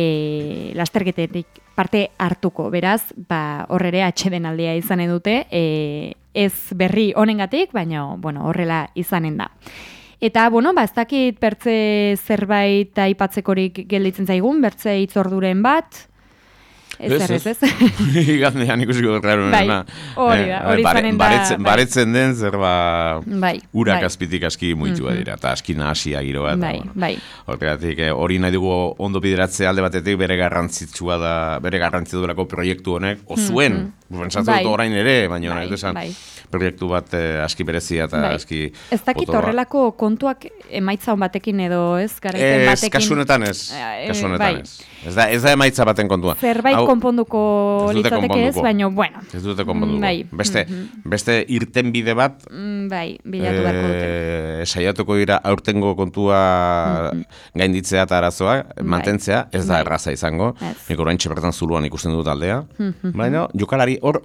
e, lasterketarik parte hartuko. Beraz, ba, horrere atxeden aldia izanen dute, e, ez berri honengatik, baina bueno, horrela izanen da. Eta, bueno, ba, ez dakit bertze zerbait aipatzekorik gelditzen zaigun, bertze hitzorduren bat, Ez, ez, ez. Igandean ikusiko raro. Bai, hori da, hori zanen da. Baretzen den zerba bai, urak bai. azpitik aski muitu mm-hmm. dira, eta aski nahasia giroa. Bai, bueno. bai. Horregatik, hori nahi dugu ondo bideratzea alde batetik bere garrantzitsua da, bere garrantzitsua duelako proiektu honek, ozuen, mm-hmm. pentsatzen bai. dut orain ere, baina bai, nahi bai. proiektu bat eh, aski berezia eta bai. aski... Ez dakit horrelako kontuak emaitza hon batekin edo ez, garaipen ez, batekin... Kasunetan ez, kasunetan ez. Ez da, ez da emaitza baten kontua. Zerbait Hau, konponduko litzateke ez, baina, bueno. Ez dute konponduko. Bai. Beste, mm-hmm. beste irten bide bat... Bai, bilatu beharko dute. E, saiatuko dira aurtengo kontua mm-hmm. gainditzea eta arazoa, bai. mantentzea, ez da bai. erraza izango. Nik oraintxe bertan zuluan ikusten dut aldea. Mm-hmm. Baina, jokalari hor...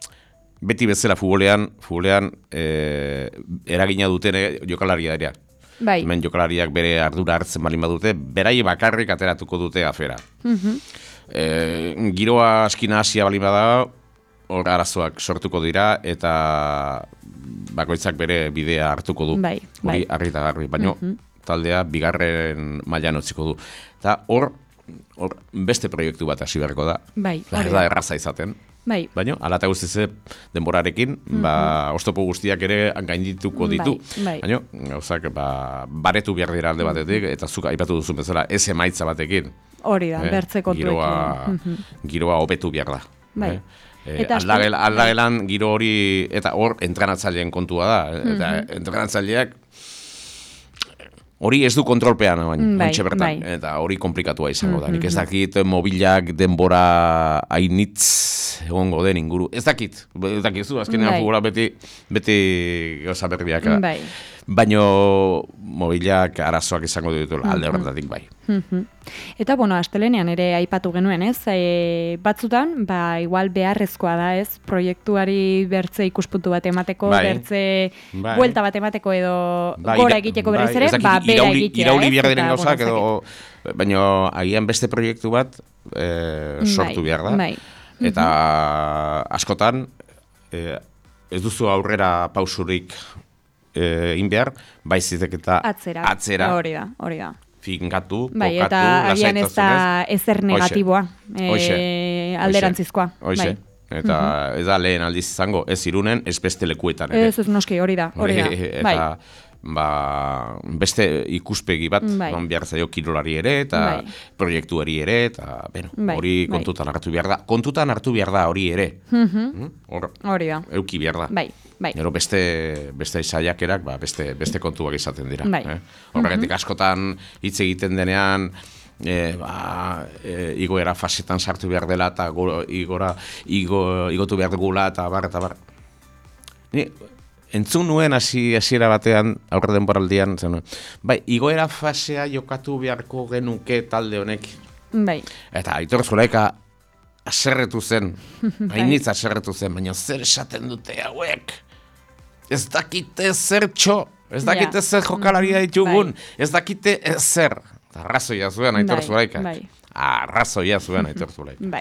Beti bezala futbolean, futbolean e, eragina duten jokalaria dira. Bai. Hemen jokalariak bere ardura hartzen balin badute, berai bakarrik ateratuko dute afera. Mm-hmm. e, giroa askina hasia balin bada, hor arazoak sortuko dira, eta bakoitzak bere bidea hartuko du. Bai, hori bai. argi eta garbi, baina mm-hmm. taldea bigarren mailan utziko du. Eta hor, hor beste proiektu bat hasi beharko da. Bai, ez da erraza izaten. Bai. Baina, ala eta guztize denborarekin, mm-hmm. ba, oztopo guztiak ere gaindituko ditu. Bai, bai. Baina, gauzak, ba, baretu behar dira alde batetik, eta zuk aipatu duzun bezala, ez emaitza batekin. Hori da, eh? bertze kontuekin. Giroa, mm-hmm. giroa hobetu behar da. Bai. Eh? Eta aldagel, aldagelan giro hori, eta hor, entrenatzaileen kontua da. Mm-hmm. Eta entrenatzaileak, hori ez du kontrolpean, baina, bai, bai. eta hori komplikatua izango da. Nik ez dakit mobilak denbora hainitz egongo den inguru. Ez dakit, ez dakit zu, azkenean bai. futbola beti, beti gauza berriak. Bai. Baina mobilak arazoak izango ditu alde horretatik bai. Eta, bueno, astelenean ere aipatu genuen, ez? E, batzutan, ba, igual beharrezkoa da, ez? Proiektuari bertze ikuspuntu bat emateko, bai. bertze bai. buelta bat emateko edo bai. gora egiteko berriz ere, bai. ba, bera egitea, irauli behar diren gauzak edo, baina agian beste proiektu bat e, sortu bai. behar da. Bai. Eta mm-hmm. askotan, e, ez duzu aurrera pausurik egin behar, baizitek eta atzera. atzera. Hori da, hori da. Finkatu, bai, kokatu, eta agian ez da ezer negatiboa, Oixe. E, alderantzizkoa. Oixe. Bai. Eta mm-hmm. ez da lehen aldiz izango, ez Irunen, ez beste lekuetan. Ez, ez noski, hori da, hori da. Eta bai. ba, beste ikuspegi bat, bai. non behar zaio kirolari ere, eta bai. proiektuari ere, eta bueno, bai. hori kontutan bai. hartu behar da. Kontutan hartu behar da hori ere. Mm-hmm. Hor, hori da. Euki behar da. Bai. Bai. Gero beste, beste saiakerak ba, beste, beste kontuak izaten dira. Bai. Eh? Horregatik askotan hitz egiten denean, e, ba, e, igoera fasetan sartu behar dela, eta go, igora, igo, igotu behar dugula, eta bar, eta bar. Ni, entzun nuen hasi hasiera batean, aurre denboraldian, zen, bai, igoera fasea jokatu beharko genuke talde honek. Bai. Eta Aitor Zulaika aserretu zen, hainitz aserretu zen, baina zer esaten dute hauek? Ez dakite zertxo, ez dakite zer jokalaria ditugun, ez dakite zer. Arrazoia zuen Aitor Zulaika. Bai. Arrazoia zuen Aitor Zulaika. Bai.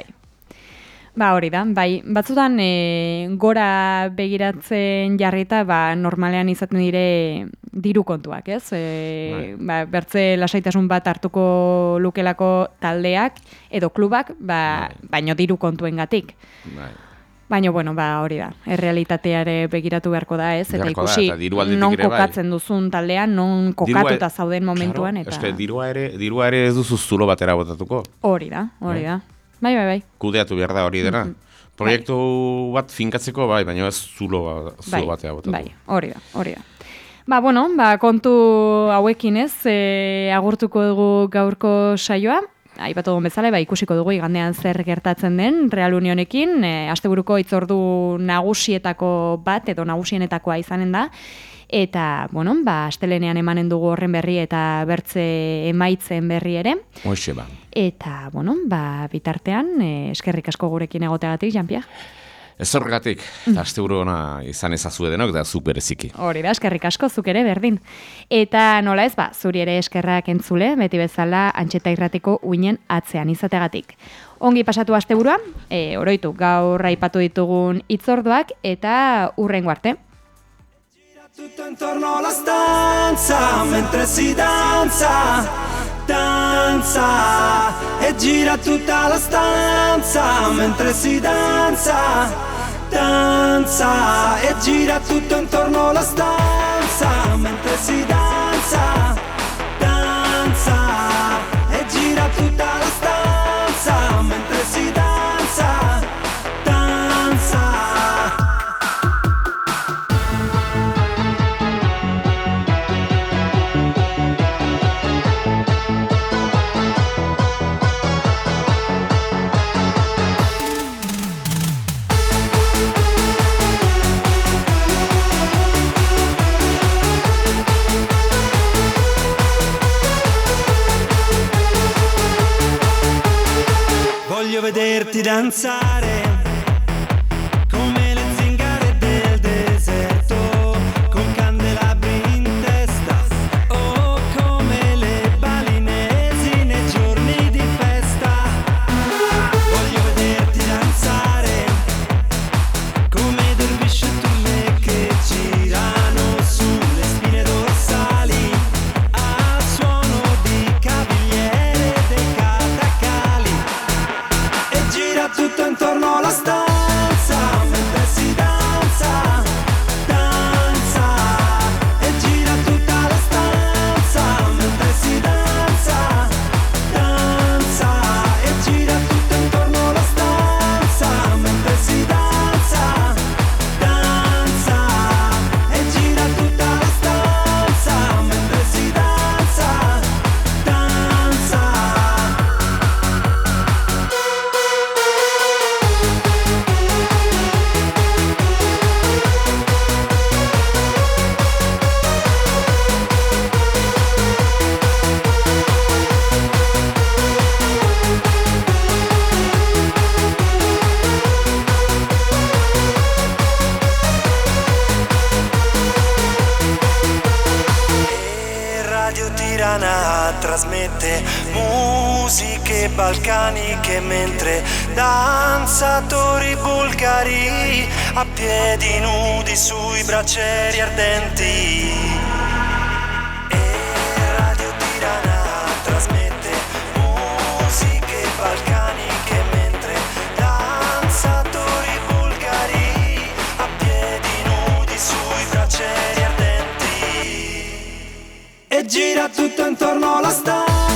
Ba hori da, bai, batzutan e, gora begiratzen jarrita, ba, normalean izaten dire diru kontuak, ez? E, bai. Ba, bertze lasaitasun bat hartuko lukelako taldeak edo klubak, ba, bai. baino diru kontuengatik. Bai. Baina, bueno, ba, hori da, errealitateare begiratu beharko da, ez? Eta beharko ikusi, da, eta non kokatzen bai. duzun taldean, non kokatuta zauden momentuan. Claro, eta... eske, dirua ere, dirua ere ez duzu zulo batera botatuko. Hori da, hori da. Bai, bai, bai. Kudeatu behar da hori dena. Mm-hmm. Proiektu bai. bat finkatzeko, bai, baina ez zulo, zulo bai. batea botatu. Bai, hori da, hori da. Ba, bueno, ba, kontu hauekin ez, e, agurtuko dugu gaurko saioa. aipatu dugun bezala, ba, ikusiko dugu igandean zer gertatzen den Real Unionekin, e, asteburuko hitzordu nagusietako bat edo nagusienetakoa izanen da. Eta, bueno, ba, astelenean emanen dugu horren berri eta bertze emaitzen berri ere. Hoxe ba. Eta, bueno, ba, bitartean, eh, eskerrik asko gurekin egoteagatik, Jean-Pierre. Ez horregatik, asteburu ona izan ezazue denok, da supereziki. Hori da, eskerrik asko, zuk ere, berdin. Eta nola ez, ba, zuri ere eskerrak entzule, beti bezala Antxeta Irratiko uinen atzean izategatik. Ongi pasatu asteburua, e, oroitu, gaur aipatu ditugun hitzorduak eta hurrengo arte. Tutto intorno alla stanza mentre si danza, danza e gira tutta la stanza mentre si danza, danza e gira tutto intorno alla stanza mentre si danza, danza e gira tutta la stanza mentre si danza, danza. Voglio vederti danzare come le zingare del deserto, con candelabri in testa, o come le balinesi nei giorni di festa. Voglio vederti danzare come dervisci e turme che girano sulle spine dorsali al suono di cavigliere dei catacali. Gira tutto intorno alla stanza mentre si danza, danza e gira tutta la stanza mentre si danza, danza e gira tutto intorno alla stanza mentre si danza, danza e gira tutta la stanza mentre si danza, danza. Radio Tirana trasmette musiche balcaniche mentre danzatori bulgari a piedi nudi sui braccieri ardenti. E Radio Tirana trasmette musiche balcaniche mentre danzatori bulgari a piedi nudi sui braccieri ardenti. E gira tutto intorno alla stanza